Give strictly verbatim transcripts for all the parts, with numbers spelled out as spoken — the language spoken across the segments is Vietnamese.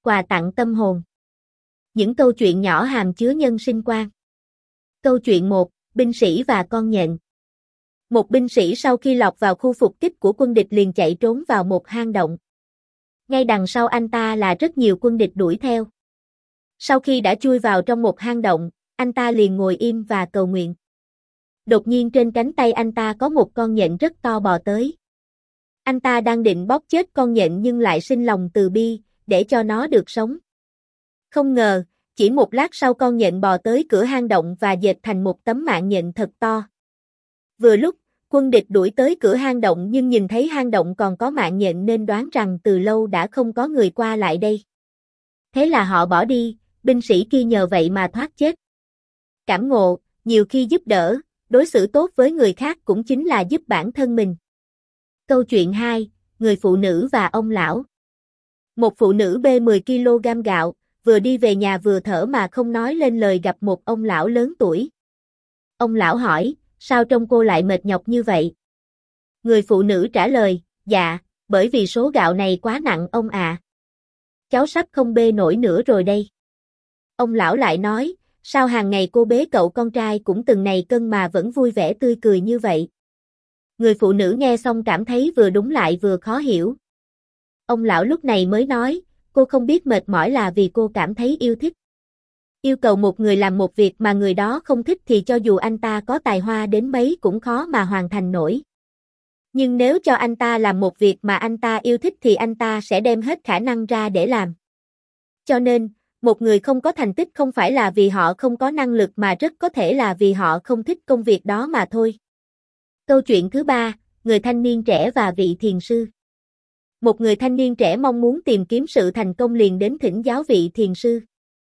quà tặng tâm hồn. Những câu chuyện nhỏ hàm chứa nhân sinh quan. Câu chuyện một, binh sĩ và con nhện. Một binh sĩ sau khi lọt vào khu phục kích của quân địch liền chạy trốn vào một hang động. Ngay đằng sau anh ta là rất nhiều quân địch đuổi theo. Sau khi đã chui vào trong một hang động, anh ta liền ngồi im và cầu nguyện. Đột nhiên trên cánh tay anh ta có một con nhện rất to bò tới. Anh ta đang định bóp chết con nhện nhưng lại sinh lòng từ bi, để cho nó được sống. Không ngờ, chỉ một lát sau con nhện bò tới cửa hang động và dệt thành một tấm mạng nhện thật to. Vừa lúc, quân địch đuổi tới cửa hang động nhưng nhìn thấy hang động còn có mạng nhện nên đoán rằng từ lâu đã không có người qua lại đây. Thế là họ bỏ đi, binh sĩ kia nhờ vậy mà thoát chết. Cảm ngộ, nhiều khi giúp đỡ, đối xử tốt với người khác cũng chính là giúp bản thân mình. Câu chuyện hai, người phụ nữ và ông lão. Một phụ nữ bê mười ki lô gam gạo, vừa đi về nhà vừa thở mà không nói lên lời gặp một ông lão lớn tuổi. Ông lão hỏi, sao trông cô lại mệt nhọc như vậy? Người phụ nữ trả lời, dạ, bởi vì số gạo này quá nặng ông ạ. À. Cháu sắp không bê nổi nữa rồi đây. Ông lão lại nói, sao hàng ngày cô bế cậu con trai cũng từng này cân mà vẫn vui vẻ tươi cười như vậy? Người phụ nữ nghe xong cảm thấy vừa đúng lại vừa khó hiểu. Ông lão lúc này mới nói, cô không biết mệt mỏi là vì cô cảm thấy yêu thích. Yêu cầu một người làm một việc mà người đó không thích thì cho dù anh ta có tài hoa đến mấy cũng khó mà hoàn thành nổi. Nhưng nếu cho anh ta làm một việc mà anh ta yêu thích thì anh ta sẽ đem hết khả năng ra để làm. Cho nên, một người không có thành tích không phải là vì họ không có năng lực mà rất có thể là vì họ không thích công việc đó mà thôi. Câu chuyện thứ ba, người thanh niên trẻ và vị thiền sư. Một người thanh niên trẻ mong muốn tìm kiếm sự thành công liền đến thỉnh giáo vị thiền sư.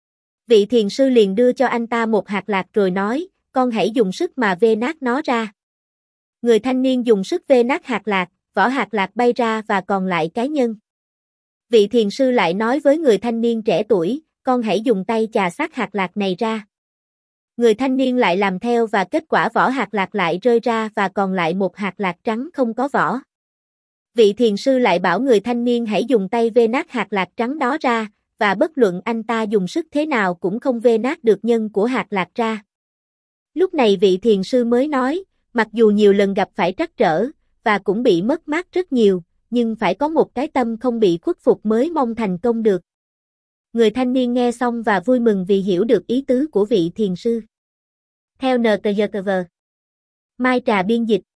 Vị thiền sư liền đưa cho anh ta một hạt lạc rồi nói, con hãy dùng sức mà vê nát nó ra. Người thanh niên dùng sức vê nát hạt lạc, vỏ hạt lạc bay ra và còn lại cái nhân. Vị thiền sư lại nói với người thanh niên trẻ tuổi, con hãy dùng tay chà sát hạt lạc này ra. Người thanh niên lại làm theo và kết quả vỏ hạt lạc lại rơi ra và còn lại một hạt lạc trắng không có vỏ. Vị thiền sư lại bảo người thanh niên hãy dùng tay vê nát hạt lạc trắng đó ra, và bất luận anh ta dùng sức thế nào cũng không vê nát được nhân của hạt lạc ra. Lúc này vị thiền sư mới nói, mặc dù nhiều lần gặp phải trắc trở, và cũng bị mất mát rất nhiều, nhưng phải có một cái tâm không bị khuất phục mới mong thành công được. Người thanh niên nghe xong và vui mừng vì hiểu được ý tứ của vị thiền sư. Theo en tê giê tê vê. Mai Trà biên dịch.